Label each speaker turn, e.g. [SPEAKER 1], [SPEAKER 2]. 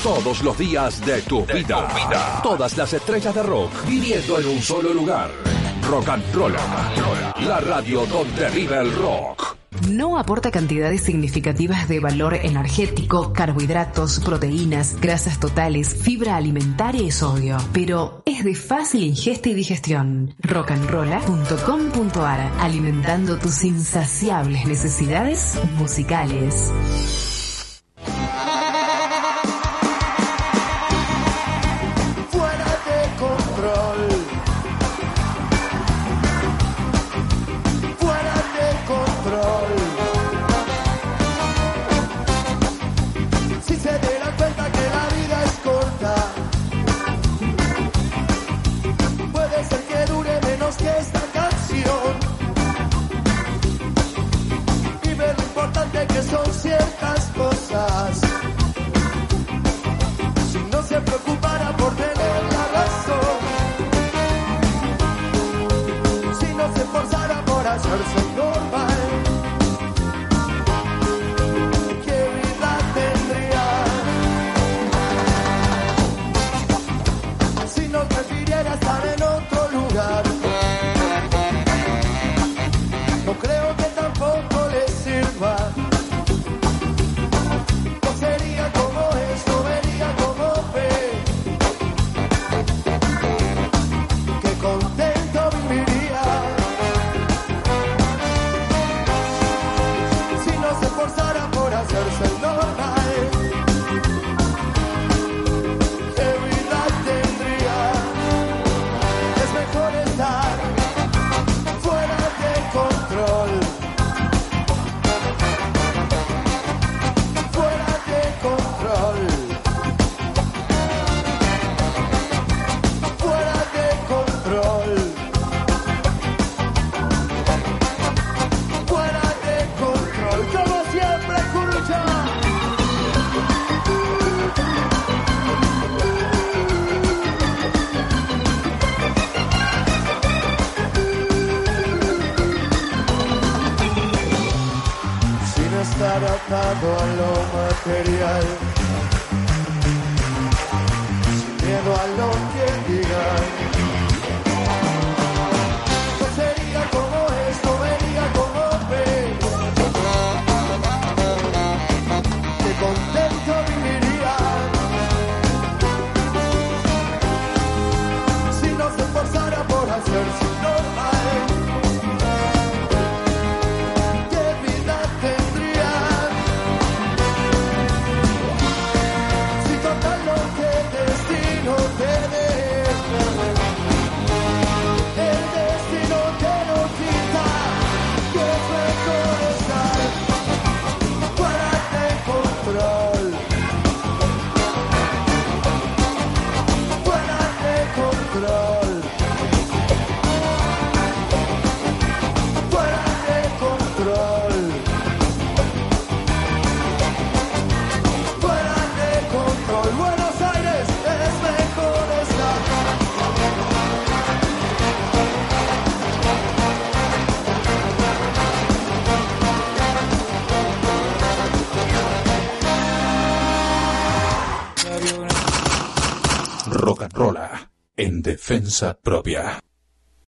[SPEAKER 1] Todos los días de tu vida. Todas las estrellas de rock viviendo en un solo lugar. Rock and Roll. La radio donde vive el rock.
[SPEAKER 2] No aporta cantidades significativas de valor energético, carbohidratos, proteínas, grasas totales, fibra alimentaria y sodio, pero es de fácil ingesta y digestión. rockandrolla.com.ar, alimentando tus insaciables necesidades musicales.
[SPEAKER 3] Son ciertas cosas. Si no se preocupara por tener la razón, si no se esforzara por hacerse normal, ¿qué vida tendría? Si no prefiriera estar en otro lugar, no creo que tampoco le sirva. Atado a lo material, sin miedo a lo que digan. No sería como esto, vería como ves. Qué contento viviría si no se esforzara por hacerse normal.
[SPEAKER 1] Rock and Roll en defensa propia.